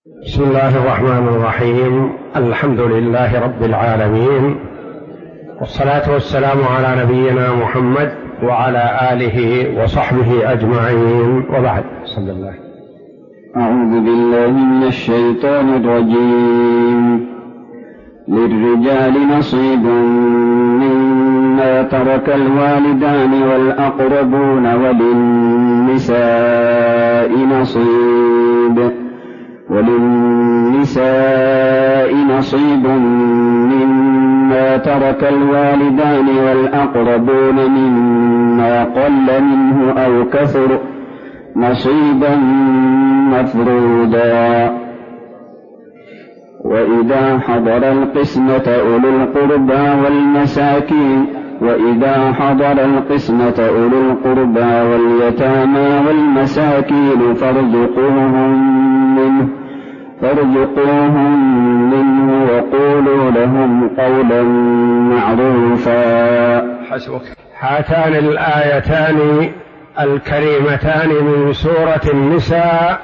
بسم الله الرحمن الرحيم. الحمد لله رب العالمين، والصلاة والسلام على نبينا محمد وعلى آله وصحبه أجمعين، وبعد. صلى الله. أعوذ بالله من الشيطان الرجيم. للرجال نصيب مما ترك الوالدان والأقربون وللنساء نصيب مما ترك الوالدان والأقربون مما قل منه أو كثر نصيبا مفروضا. وإذا حضر القسمة أولو القربى واليتامى والمساكين فارزقوهم منه وقولوا لهم قولا معروفا. حسبك. هاتان الآيتان الكريمتان من سورة النساء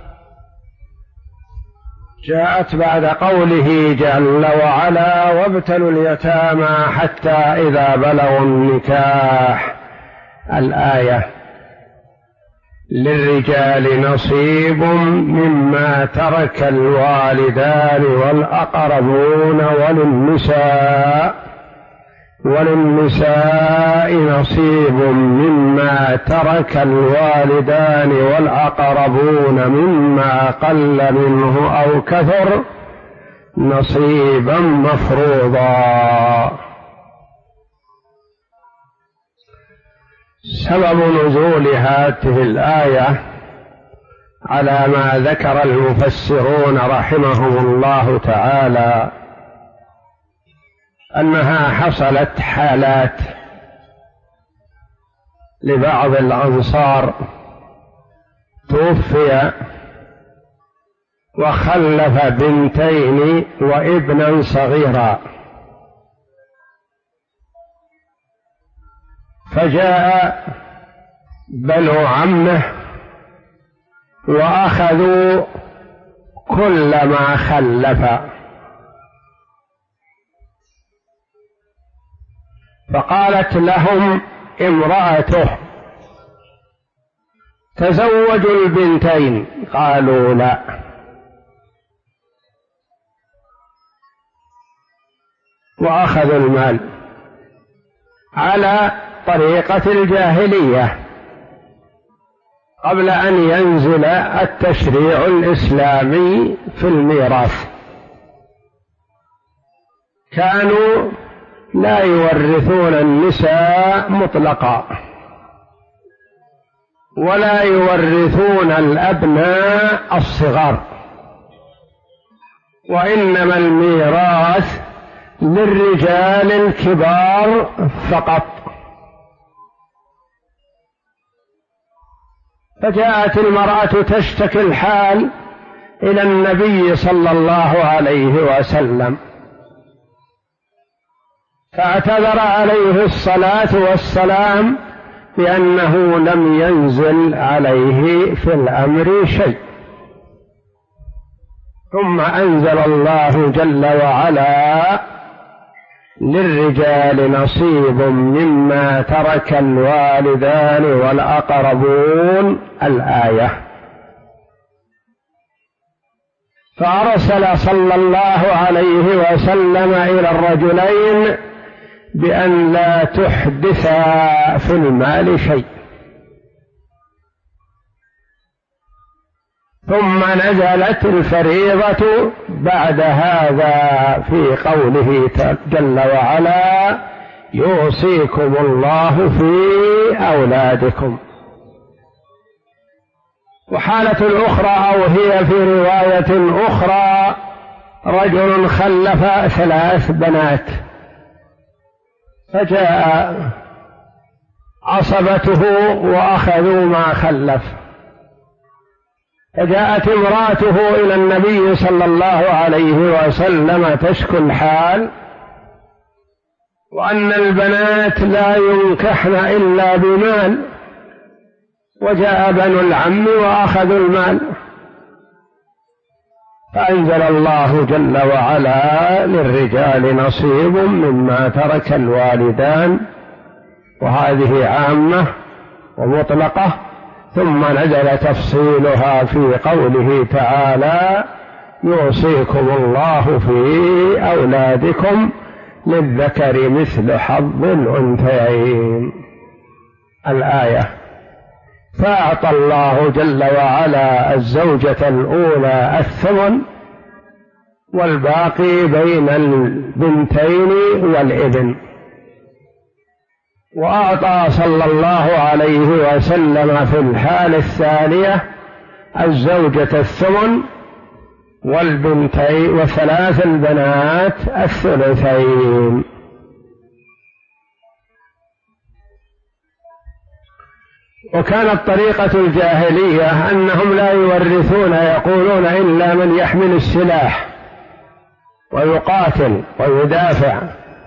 جاءت بعد قوله جل وعلا: وابتلوا اليتامى حتى إذا بلغوا النكاح. الآية: للرجال نصيب مما ترك الوالدان والأقربون وللنساء نصيب مما ترك الوالدان والأقربون مما قل منه أو كثر نصيبا مفروضا. سبب نزول هذه الآية على ما ذكر المفسرون رحمهم الله تعالى أنها حصلت حالات لبعض الأنصار توفي وخلف بنتين وابنا صغيرا، فجاء بنو عمه وأخذوا كل ما خلف، فقالت لهم امرأته: تزوجوا البنتين. قالوا: لا. وأخذوا المال على طريقة الجاهلية قبل أن ينزل التشريع الإسلامي في الميراث. كانوا لا يورثون النساء مطلقا ولا يورثون الأبناء الصغار، وإنما الميراث للرجال الكبار فقط. فجاءت المرأة تشتكي الحال إلى النبي صلى الله عليه وسلم، فاعتذر عليه الصلاة والسلام بأنه لم ينزل عليه في الأمر شيء. ثم أنزل الله جل وعلا: للرجال نصيب مما ترك الوالدان والأقربون. الآية. فأرسل صلى الله عليه وسلم إلى الرجلين بأن لا تحدثا في المال شيء. ثم نزلت الفريضة بعد هذا في قوله جل وعلا: يوصيكم الله في أولادكم. وحالة أخرى، أو هي في رواية أخرى: رجل خلف 3 بنات، فجاء عصبته وأخذوا ما خلف، فجاءت امرأته إلى النبي صلى الله عليه وسلم تشكو الحال، وأن البنات لا ينكحن إلا بمال، وجاء بنو العم وأخذوا المال. فأنزل الله جل وعلا: للرجال نصيب مما ترك الوالدان، وهذه عامة ومطلقة، ثم نزل تفصيلها في قوله تعالى: يوصيكم الله في أولادكم للذكر مثل حظ الأنثيين. الآية. فأعطى الله جل وعلا الزوجة الأولى الثمن، والباقي بين البنتين والابن. وأعطى صلى الله عليه وسلم في الحالة الثانية الزوجة الثمن والبنتين وثلاث البنات الثلثين. وكانت طريقة الجاهلية أنهم لا يورثون، يقولون: إلا من يحمل السلاح ويقاتل ويدافع.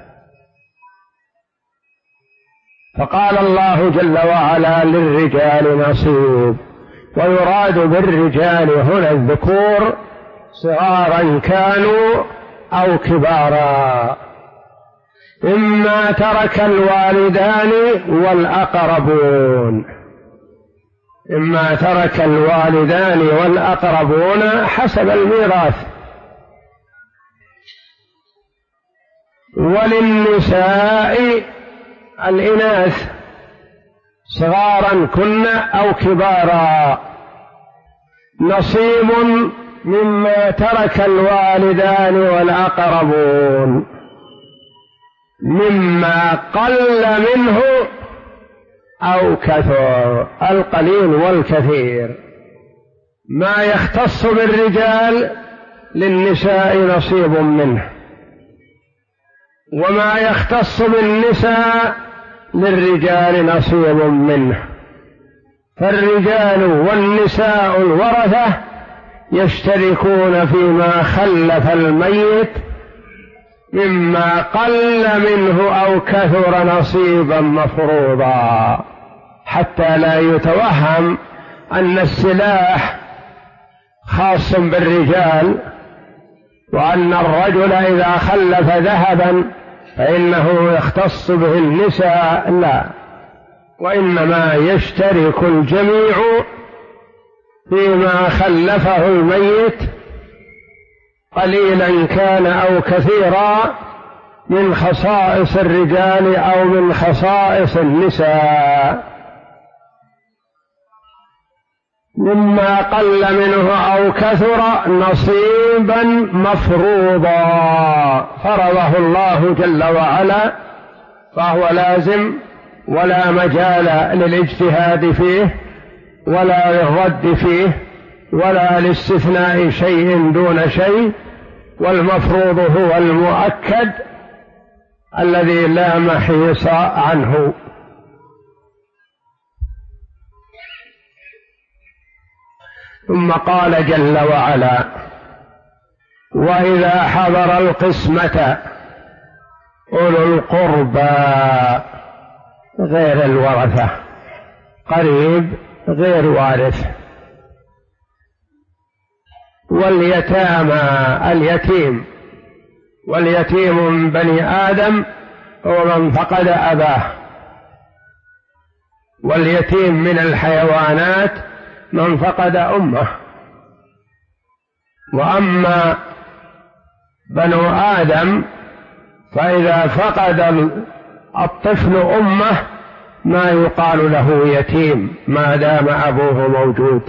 فقال الله جل وعلا: للرجال نصيب، ويراد بالرجال هنا الذكور صغارا كانوا أو كبارا، إما ترك الوالدان والأقربون، إما ترك الوالدان والأقربون حسب الميراث. وللنساء الإناث صغارا كن أو كبارا نصيب مما ترك الوالدان والأقربون، مما قل منه أو كثر، القليل والكثير. ما يختص بالرجال للنساء نصيب منه، وما يختص بالنساء للرجال نصيب منه. فالرجال والنساء الورثة يشتركون فيما خلف الميت مما قل منه أو كثر نصيبا مفروضا، حتى لا يتوهم أن السلاح خاص بالرجال، وأن الرجل إذا خلف ذهبا فإنه يختص به النساء، لا، وإنما يشترك الجميع فيما خلفه الميت قليلا كان أو كثيرا من خصائص الرجال أو من خصائص النساء، مما قل منه أو كثر نصيبا مفروضا فرضه الله جل وعلا، فهو لازم ولا مجال للاجتهاد فيه ولا للرد فيه ولا لاستثناء شيء دون شيء، والمفروض هو المؤكد الذي لا محيص عنه. ثم قال جل وعلا: وإذا حضر القسمة أولو القربى، غير الورثة، قريب غير وارث، واليتامى، اليتيم، واليتيم من بني آدم هو من فقد أباه، واليتيم من الحيوانات من فقد أمه. وأما بنو آدم فإذا فقد الطفل أمه ما يقال له يتيم ما دام أبوه موجود.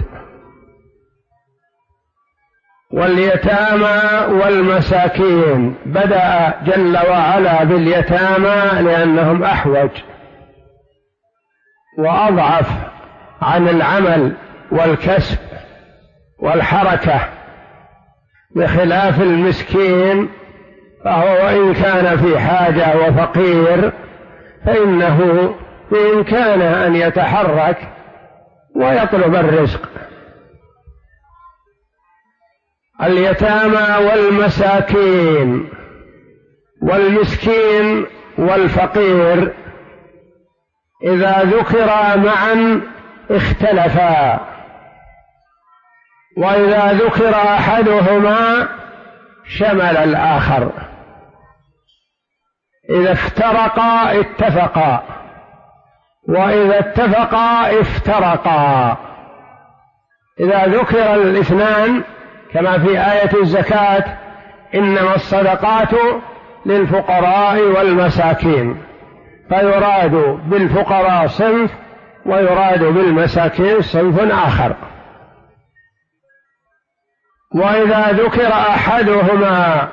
واليتامى والمساكين، بدأ جل وعلا باليتامى لأنهم أحوج وأضعف عن العمل والكسب والحركة، بخلاف المسكين فهو وإن كان في حاجة وفقير فإنه بإمكانه أن يتحرك ويطلب الرزق. اليتامى والمساكين والمسكين والفقير إذا ذكرا معا اختلفا، وإذا ذكر أحدهما شمل الآخر، إذا افترقا اتفقا، وإذا اتفقا افترقا. إذا ذكر الاثنان كما في آية الزكاة: إنما الصدقات للفقراء والمساكين، فيراد بالفقراء صنف ويراد بالمساكين صنف آخر. وإذا ذكر أحدهما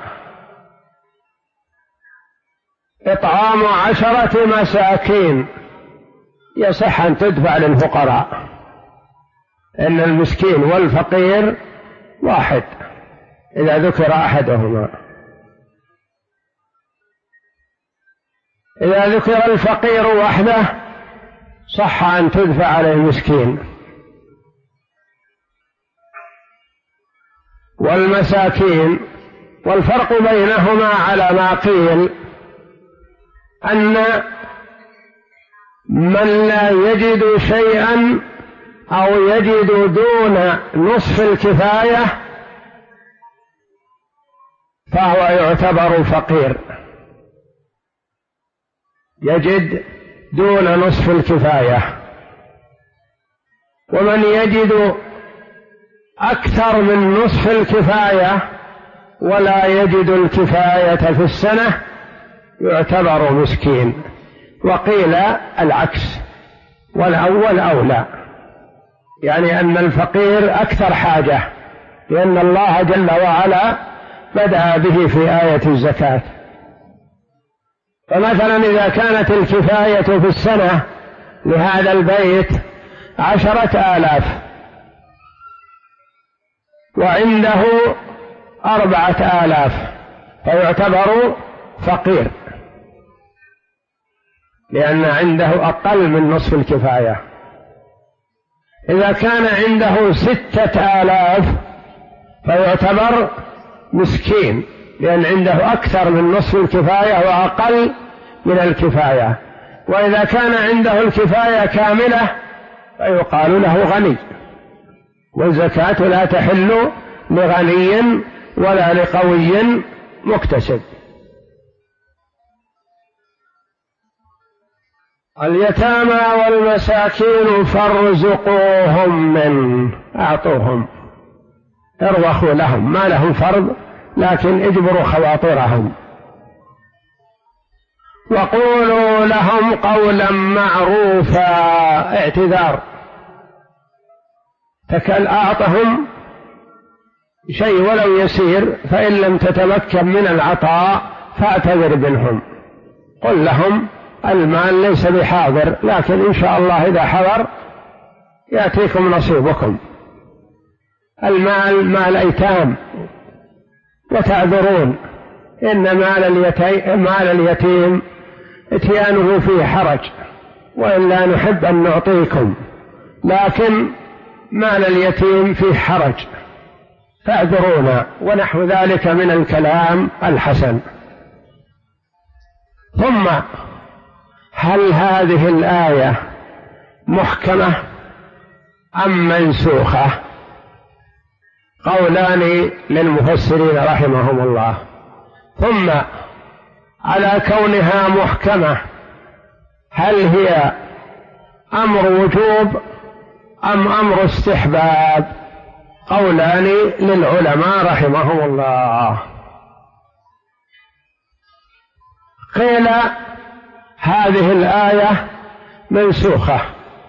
إطعام 10 مساكين، يصح أن تدفع للفقراء، إن المسكين والفقير واحد إذا ذكر أحدهما. إذا ذكر الفقير وحده صح أن تدفع على المسكين. والمساكين، والفرق بينهما على ما قيل أن من لا يجد شيئا أو يجد دون نصف الكفاية فهو يعتبر فقير، يجد دون نصف الكفاية. ومن يجد أكثر من نصف الكفاية ولا يجد الكفاية في السنة يعتبر مسكين. وقيل العكس، والأول أولى، يعني أن الفقير أكثر حاجة، لأن الله جل وعلا بدأ به في آية الزكاة. فمثلا إذا كانت الكفاية في السنة لهذا البيت 10,000 وعنده 4,000 فيعتبر فقير، لأن عنده أقل من نصف الكفاية. إذا كان عنده 6,000 فيعتبر مسكين، لأن عنده أكثر من نصف الكفاية وأقل من الكفاية. وإذا كان عنده الكفاية كاملة فيقال له غني، والزكاة لا تحل لغني ولا لقوي مكتسب. اليتامى والمساكين فارزقوهم منه، أعطوهم، اروخوا لهم، ما لهم فرض لكن اجبروا خواطرهم. وقولوا لهم قولا معروفا، اعتذار، أعطهم شيء ولو يسير، فإن لم تتمكن من العطاء فاعتذر منهم، قل لهم المال ليس بحاضر، لكن إن شاء الله إذا حضر يأتيكم نصيبكم. المال مال أيتام وتعذرون، إن مال اليتيم اتيانه فيه حرج، وإلا نحب أن نعطيكم، لكن مال اليتيم فيه حرج فاعذرونا، ونحو ذلك من الكلام الحسن. ثم هل هذه الآية محكمة أم منسوخة؟ قولان للمفسرين رحمهم الله. ثم على كونها محكمة هل هي أمر وجوب أم أمر استحباب؟ قولان للعلماء رحمهم الله. قيل هذه الآية منسوخة،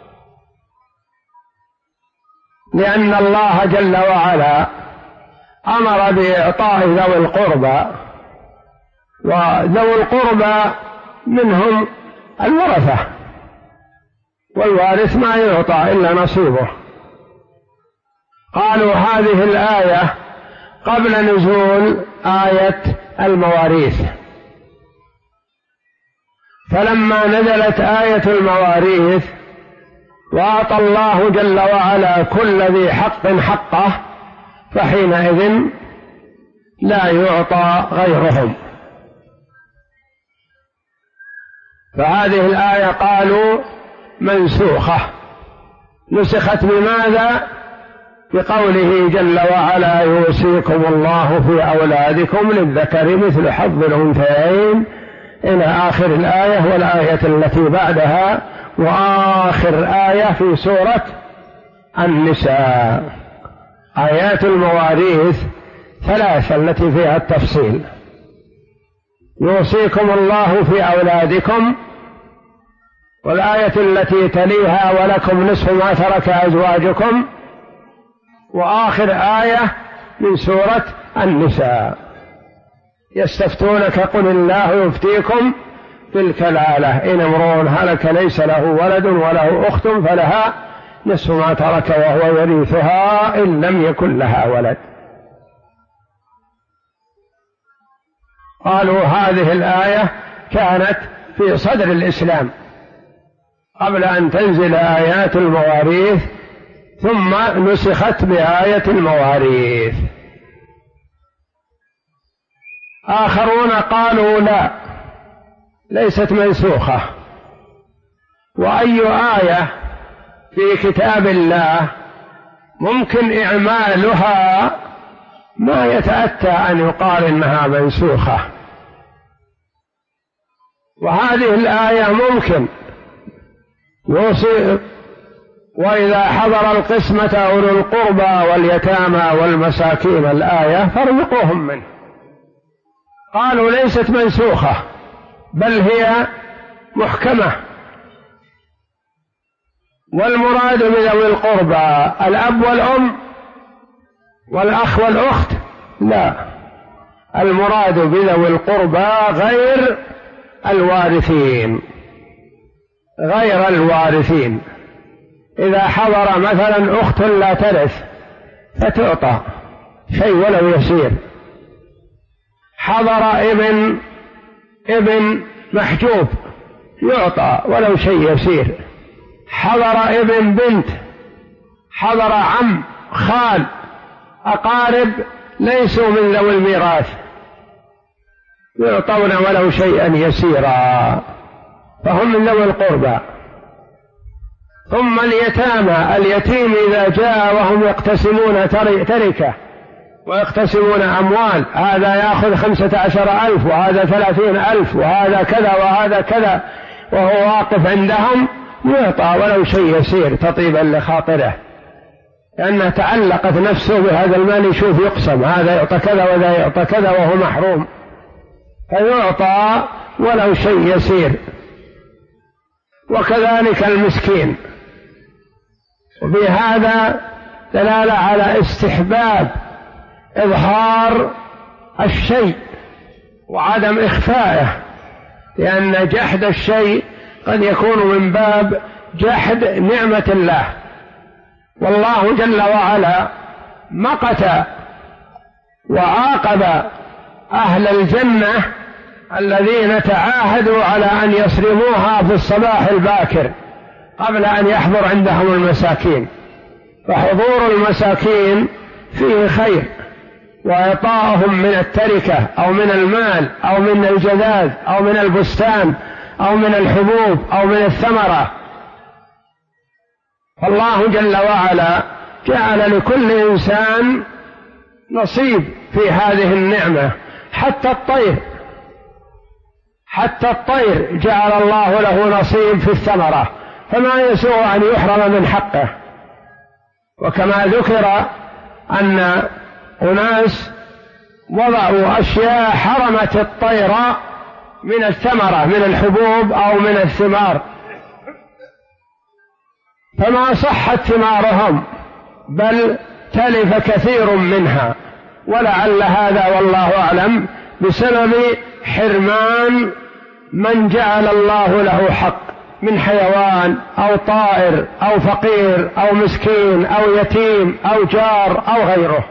لأن الله جل وعلا أمر بإعطاء ذوي القربى، وذوي القربى منهم الورثة، والوارث ما يعطى إلا نصيبه. قالوا هذه الآية قبل نزول آية المواريث، فلما نزلت آية المواريث وأعطى الله جل وعلا كل ذي حق حقه، فحينئذ لا يعطى غيرهم. فهذه الآية قالوا منسوخة. نسخت بماذا؟ بقوله جل وعلا: يوصيكم الله في أولادكم للذكر مثل حظ الأنثيين، إلى آخر الآية والآية التي بعدها وآخر آية في سورة النساء. آيات المواريث ثلاثة التي فيها التفصيل: يوصيكم الله في أولادكم، والآية التي تليها ولكم نصف ما ترك أزواجكم، وآخر آية من سورة النساء: يستفتونك قل الله يفتيكم في الكلالة إن امرؤ هلك ليس له ولد وله أخت فلها نصف ما ترك وهو يرثها إن لم يكن لها ولد. قالوا هذه الآية كانت في صدر الإسلام قبل أن تنزل آيات المواريث، ثم نسخت بآية المواريث. آخرون قالوا لا، ليست منسوخة، وأي آية في كتاب الله ممكن إعمالها ما يتأتى أن يقال إنها منسوخة، وهذه الآية ممكن يوصي: وإذا حضر القسمة أولو القربى واليتامى والمساكين، الآية فارزقوهم منه. قالوا ليست منسوخة بل هي محكمة، والمراد بذوي القربى الأب والأم والأخ والأخت، لا، المراد بذوي القربى غير الوارثين، غير الوارثين. إذا حضر مثلا أخت لا ترث فتعطى شيء ولو يسير، حضر ابن محجوب يعطى ولو شيء يسير، حضر ابن بنت، حضر عم، خال، أقارب ليسوا من ذوي الميراث يعطون ولو شيئا يسيرا، فهم من ذوي القربى. ثم اليتامى، اليتيم إذا جاء وهم يقتسمون تركة ويقتسمون أموال، هذا يأخذ 15,000 وهذا 30,000 وهذا كذا وهذا كذا، وهو واقف عندهم يعطى ولو شيء يسير تطيبا لخاطره، لأنه تعلقت نفسه بهذا المال، يشوف يقسم هذا يعطى كذا وذا يعطى كذا وهو محروم، فيعطى ولو شيء يسير. وكذلك المسكين. وفي هذا دلالة على استحباب إظهار الشيء وعدم إخفائه، لأن جحد الشيء قد يكون من باب جحد نعمة الله، والله جل وعلا مقت وعاقب أهل الجنة الذين تعاهدوا على أن يصرموها في الصباح الباكر قبل أن يحضر عندهم المساكين، فحضور المساكين فيه خير، وإعطاءهم من التركة أو من المال أو من الجذاذ أو من البستان أو من الحبوب أو من الثمرة. فالله جل وعلا جعل لكل إنسان نصيب في هذه النعمة، حتى الطير جعل الله له نصيب في الثمرة، فما يسوء أن يحرم من حقه. وكما ذكر أن أناس وضعوا أشياء حرمت الطير من الثمرة، من الحبوب أو من الثمار، فما صحت ثمارهم بل تلف كثير منها، ولعل هذا والله أعلم بسبب حرمان من جعل الله له حق من حيوان أو طائر أو فقير أو مسكين أو يتيم أو جار أو غيره.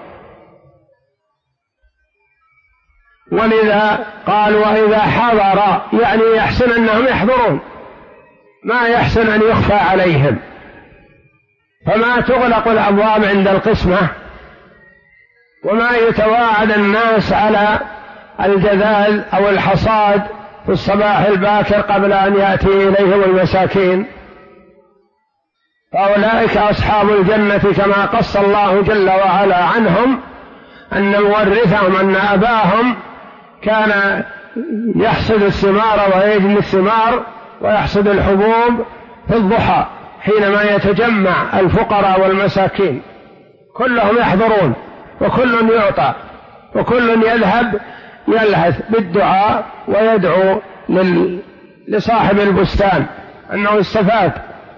ولذا قال: وإذا حضر، يعني يحسن أنهم يحضرون، ما يحسن أن يخفى عليهم، فما تغلق الأبواب عند القسمة، وما يتواعد الناس على الجذاذ أو الحصاد في الصباح الباكر قبل أن يأتي إليهم المساكين، فأولئك أصحاب الجنة كما قص الله جل وعلا عنهم أن مورثهم أن أباهم كان يحصد الثمار ويجني الثمار ويحصد الحبوب في الضحى حينما يتجمع الفقراء والمساكين، كلهم يحضرون وكل يعطى وكل يذهب يلهث بالدعاء ويدعو لصاحب البستان أنه استفاد.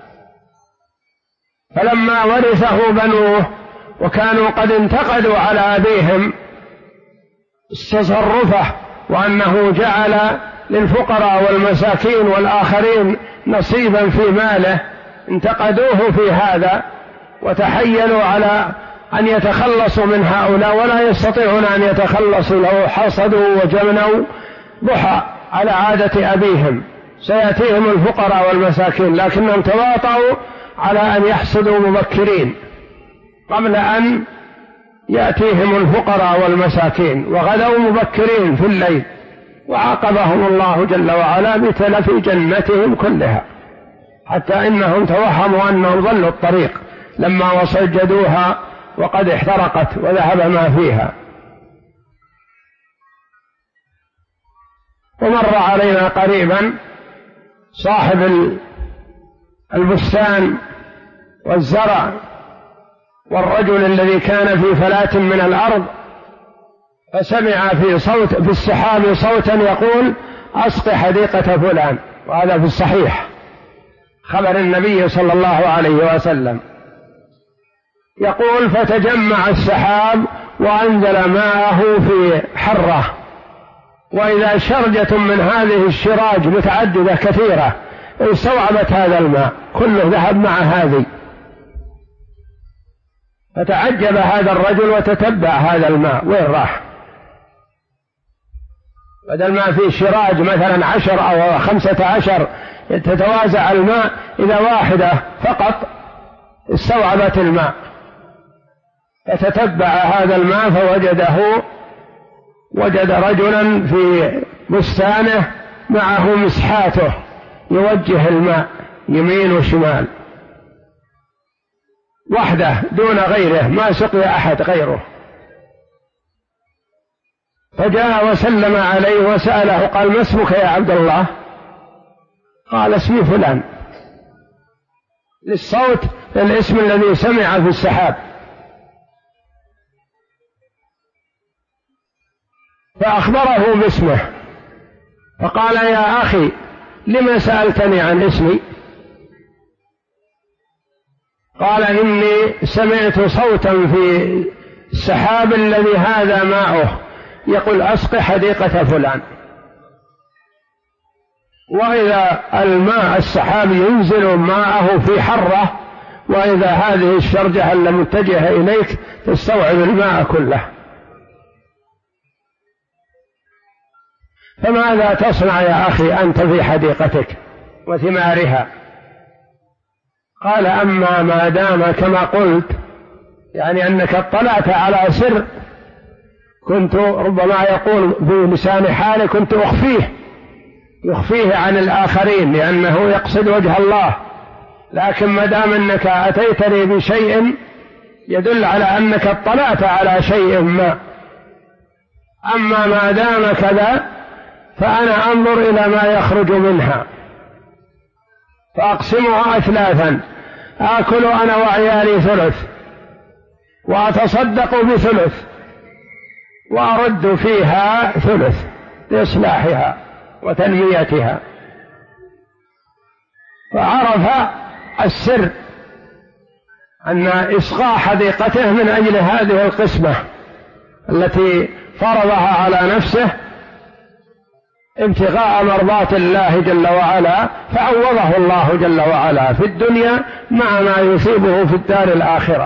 فلما ورثه بنوه وكانوا قد انتقدوا على أبيهم تصرفه وأنه جعل للفقراء والمساكين والآخرين نصيبا في ماله، انتقدوه في هذا وتحيلوا على أن يتخلصوا من هؤلاء ولا يستطيعون أن يتخلصوا لو حصدوا وجمنوا ضحى على عادة أبيهم، سيأتيهم الفقراء والمساكين، لكنهم تواطؤوا على أن يحصدوا مبكرين قبل أن يأتيهم الفقراء والمساكين، وغدوا مبكرين في الليل، وعاقبهم الله جل وعلا بتلف جنتهم كلها، حتى إنهم توهموا أنهم ضلوا الطريق لما وجدوها وقد احترقت وذهب ما فيها. ومر علينا قريبا صاحب البستان والزرع والرجل الذي كان في فلاة من الأرض، فسمع في السحاب صوتا يقول أسق حديقة فلان، وهذا في الصحيح خبر النبي صلى الله عليه وسلم، يقول فتجمع السحاب وأنزل ماءه في حرة، وإذا شرجة من هذه الشراج متعددة كثيرة استوعبت هذا الماء كله ذهب مع هذه، فتعجب هذا الرجل وتتبع هذا الماء وين راح، بدل ما في شراج مثلا 10 أو 15 تتوازع الماء، إذا واحدة فقط استوعبت الماء، فتتبع هذا الماء وجد رجلا في بستانه معه مسحاته يوجه الماء يمين وشمال وحده دون غيره، ما سقي أحد غيره، فجاء وسلم عليه وسأله قال ما اسمك يا عبد الله؟ قال اسمي فلان، للصوت الاسم الذي سمع في السحاب. فأخبره باسمه فقال يا أخي لما سألتني عن اسمي؟ قال إني سمعت صوتا في السحاب الذي هذا ماؤه يقول أسق حديقة فلان، وإذا الماء السحاب ينزل ماءه في حرة، وإذا هذه الشرجة المتجهة إليك تستوعب الماء كله، فماذا تصنع يا أخي أنت في حديقتك وثمارها؟ قال أما ما دام كما قلت، يعني أنك اطلعت على سر كنت ربما يقول بلسان حالي كنت يخفيه عن الآخرين لأنه يقصد وجه الله، لكن ما دام أنك أتيتني بشيء يدل على أنك اطلعت على شيء ما، أما ما دام كذا فأنا أنظر إلى ما يخرج منها فأقسمها 3، آكل أنا وعيالي 1/3 وأتصدق ب1/3 وأرد فيها 1/3 لإصلاحها وتنميتها. فعرف السر أن إصغاء حديقته من أجل هذه القسمة التي فرضها على نفسه ابتغاء مرضات الله جل وعلا، فعوضه الله جل وعلا في الدنيا مع ما يصيبه في الدار الآخرة.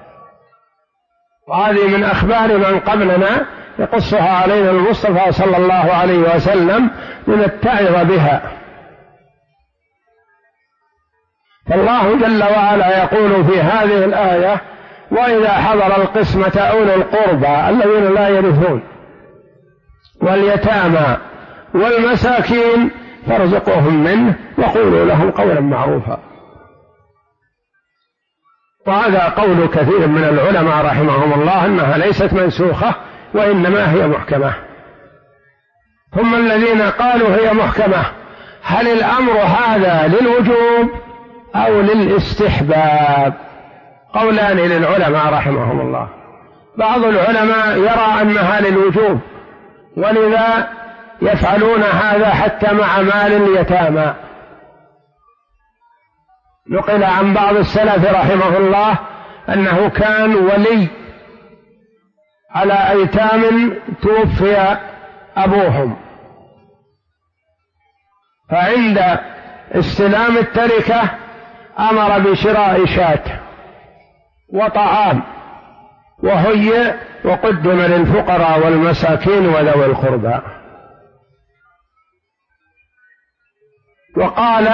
وهذه من أخبار من قبلنا يقصها علينا المصطفى صلى الله عليه وسلم لنتعظ بها. فالله جل وعلا يقول في هذه الآية وإذا حضر القسمة أولو القربى الذين لا يرثون واليتامى والمساكين فارزقوهم منه وقولوا لهم قولا معروفا. وهذا قول كثير من العلماء رحمهم الله أنها ليست منسوخة وإنما هي محكمة. هم الذين قالوا هي محكمة، هل الأمر هذا للوجوب أو للاستحباب؟ قولان للعلماء رحمهم الله. بعض العلماء يرى أنها للوجوب، ولذا يفعلون هذا حتى مع مال اليتامى. نقل عن بعض السلف رحمه الله أنه كان ولي على أيتام توفي أبوهم، فعند استلام التركة أمر بشراء شاة وطعام وهيئ وقدم للفقراء والمساكين وذوي القربى، وقال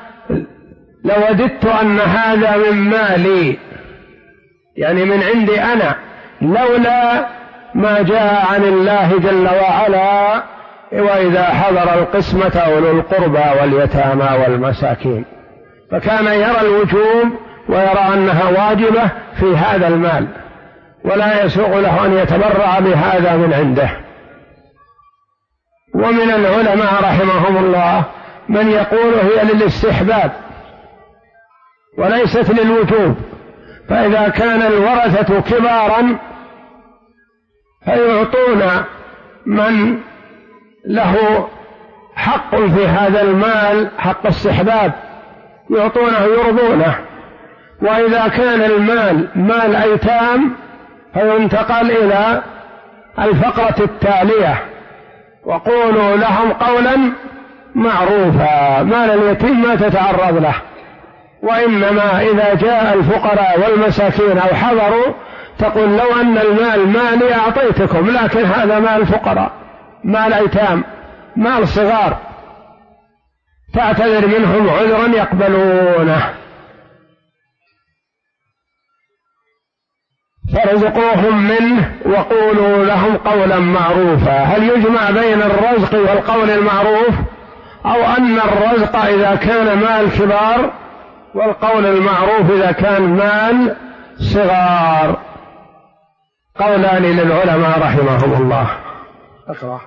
لوددت أن هذا من مالي، يعني من عندي أنا، لولا ما جاء عن الله جل وعلا وإذا حضر القسمة أولو القربى واليتامى والمساكين. فكان يرى الوجوب ويرى أنها واجبة في هذا المال، ولا يسوغ له أن يتبرع بهذا من عنده. ومن العلماء رحمهم الله من يقول هي للاستحباب وليست للوجوب، فإذا كان الورثة كبارا فيعطون من له حق في هذا المال حق استحباب، يعطونه يرضونه. وإذا كان المال مال أيتام فينتقل إلى الفقرة التالية: وقولوا لهم قولا معروفا. مال اليتيم ما تتعرض له، وإنما إذا جاء الفقراء والمساكين أو حضروا تقول لو أن المال مالي أعطيتكم، لكن هذا مال فقراء، مال أيتام، مال صغار، تعتذر منهم عذرا يقبلونه، فارزقوهم منه وقولوا لهم قولا معروفا. هل يجمع بين الرزق والقول المعروف، أو أن الرزق إذا كان مال كبار والقول المعروف إذا كان مال صغار؟ قولان للعلماء رحمهم الله. أقرأ.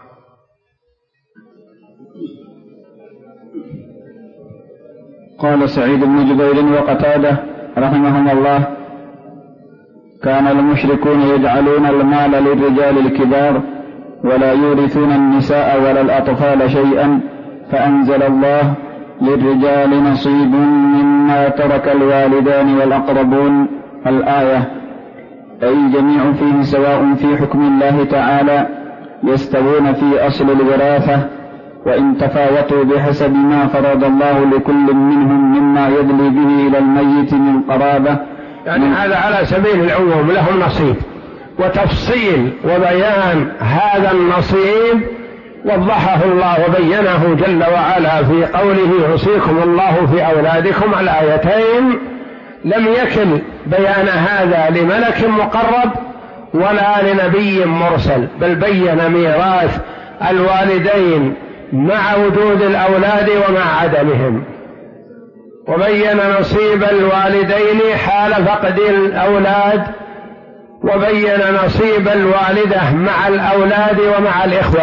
قال سعيد بن جبير وقتادة رحمهم الله: كان المشركون يجعلون المال للرجال الكبار ولا يورثون النساء ولا الأطفال شيئا، فأنزل الله: للرجال نصيب مما ترك الوالدان والأقربون، الآية. أي الجميع فيه سواء في حكم الله تعالى، يستوون في أصل الوراثة، وإن تفاوتوا بحسب ما فرض الله لكل منهم مما يدلي به إلى الميت من قرابة. يعني هذا على سبيل العموم، لهم نصيب. وتفصيل وبيان هذا النصيب وضحه الله وبينه جل وعلا في قوله: يوصيكم الله في أولادكم، الآيتين. لم يكن بيان هذا لملك مقرب ولا لنبي مرسل، بل بين ميراث الوالدين مع وجود الأولاد ومع عدمهم، وبين نصيب الوالدين حال فقد الأولاد، وبين نصيب الوالدة مع الأولاد ومع الإخوة،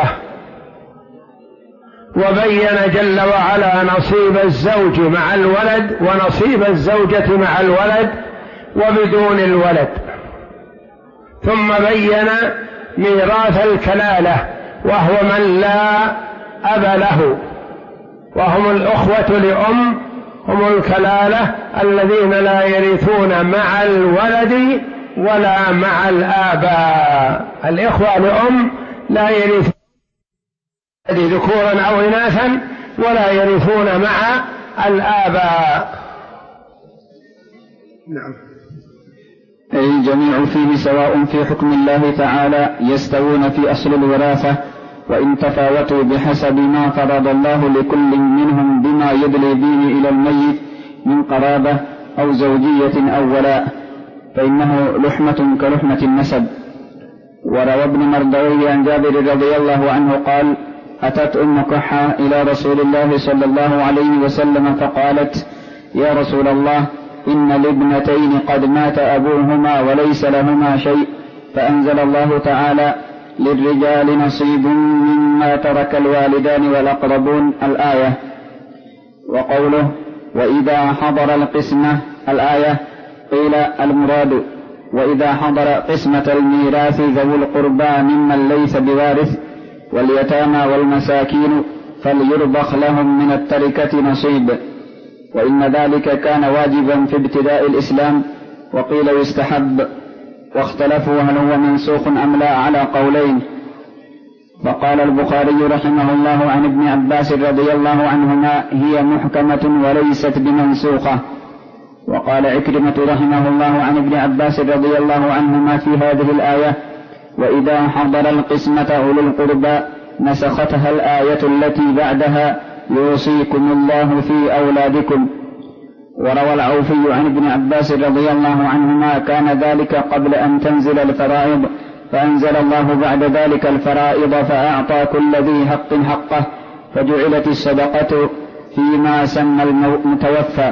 وبين جل وعلا نصيب الزوج مع الولد ونصيب الزوجة مع الولد وبدون الولد. ثم بين ميراث الكلالة، وهو من لا أب له، وهم الأخوة لأم، هم الكلالة الذين لا يرثون مع الولد ولا مع الآباء. الإخوة لأم لا يرثون ذكورا أو إناثا ولا يرثون مع الآباء. نعم. أي الجميع فيه سواء في حكم الله تعالى، يستوون في أصل الوراثة، وإن تفاوتوا بحسب ما فرض الله لكل منهم بما يدلي به إلى الميت من قرابة أو زوجية أو ولاء، فإنه لحمة كلحمة النسب. وروى ابن مردوي عن جابر رضي الله عنه قال: أتت أم كحة إلى رسول الله صلى الله عليه وسلم فقالت: يا رسول الله، إن الابنتين قد مات أبوهما وليس لهما شيء، فأنزل الله تعالى للرجال نصيب مما ترك الوالدان والأقربون الآية. وقوله وإذا حضر القسمة الآية قيل المراد وإذا حضر قسمة الميراث ذوو القربى ممن ليس بوارث واليتامى والمساكين فليرضخ لهم من التركة نصيب، وإن ذلك كان واجبا في ابتداء الإسلام، وقيل يستحب، واختلفوا هل هو منسوخ أم لا على قولين. فقال البخاري رحمه الله عن ابن عباس رضي الله عنهما هي محكمة وليست بمنسوخة. وقال عكرمة رحمه الله عن ابن عباس رضي الله عنهما في هذه الآية وإذا حضر القسمة أولو القربى نسختها الآية التي بعدها يوصيكم الله في أولادكم. وروى العوفي عن ابن عباس رضي الله عنهما كان ذلك قبل أن تنزل الفرائض، فأنزل الله بعد ذلك الفرائض فأعطى كل ذي حق حقه، فجعلت الصدقة فيما سمى المتوفى.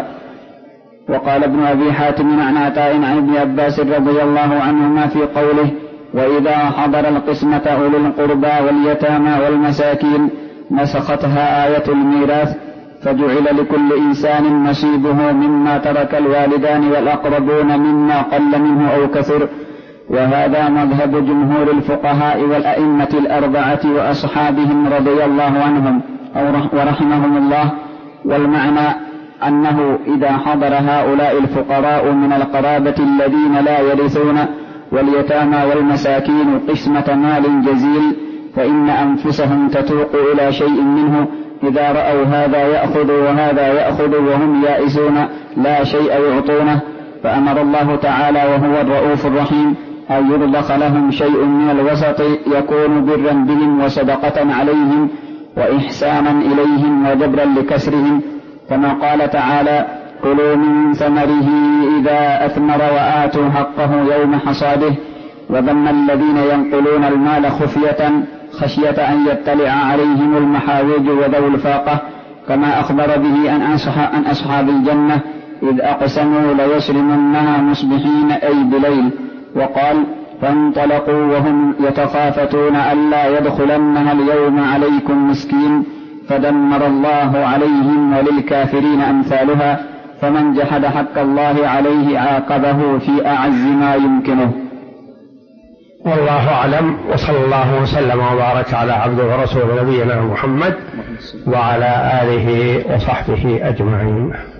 وقال ابن أبي حاتم عن عطاء عن ابن عباس رضي الله عنهما في قوله وإذا حضر القسمة أولو القربى واليتامى والمساكين نسختها آية الميراث، فجعل لكل إنسان نصيبه مما ترك الوالدان والأقربون مما قل منه أو كثر. وهذا مذهب جمهور الفقهاء والأئمة الأربعة وأصحابهم رضي الله عنهم ورحمهم الله. والمعنى أنه إذا حضر هؤلاء الفقراء من القرابة الذين لا يرثون واليتامى والمساكين قسمة مال جزيل فإن أنفسهم تتوق إلى شيء منه، إذا رأوا هذا يأخذ وهذا يأخذ وهم يائسون لا شيء يعطونه، فأمر الله تعالى وهو الرؤوف الرحيم أن يرضخ لهم شيء من الوسط يكون برا بهم وصدقة عليهم وإحسانا إليهم وجبرا لكسرهم، كما قال تعالى كلوا من ثمره إذا أثمر وآتوا حقه يوم حصاده. وذم الذين ينقلون المال خفية خشية أن يطلع عليهم المحاوج وذو الفاقة، كما أخبر به عن أصحاب الجنة إذ أقسموا ليصرمنها مصبحين أي بليل. وقال فانطلقوا وهم يتخافتون ألا يدخلنها اليوم عليكم مسكين، فدمر الله عليهم وللكافرين أمثالها، فمن جحد حق الله عليه عاقبه في أعز ما يمكنه. والله أعلم، وصلى الله وسلم وبارك على عبده ورسوله نبينا محمد وعلى آله وصحبه أجمعين.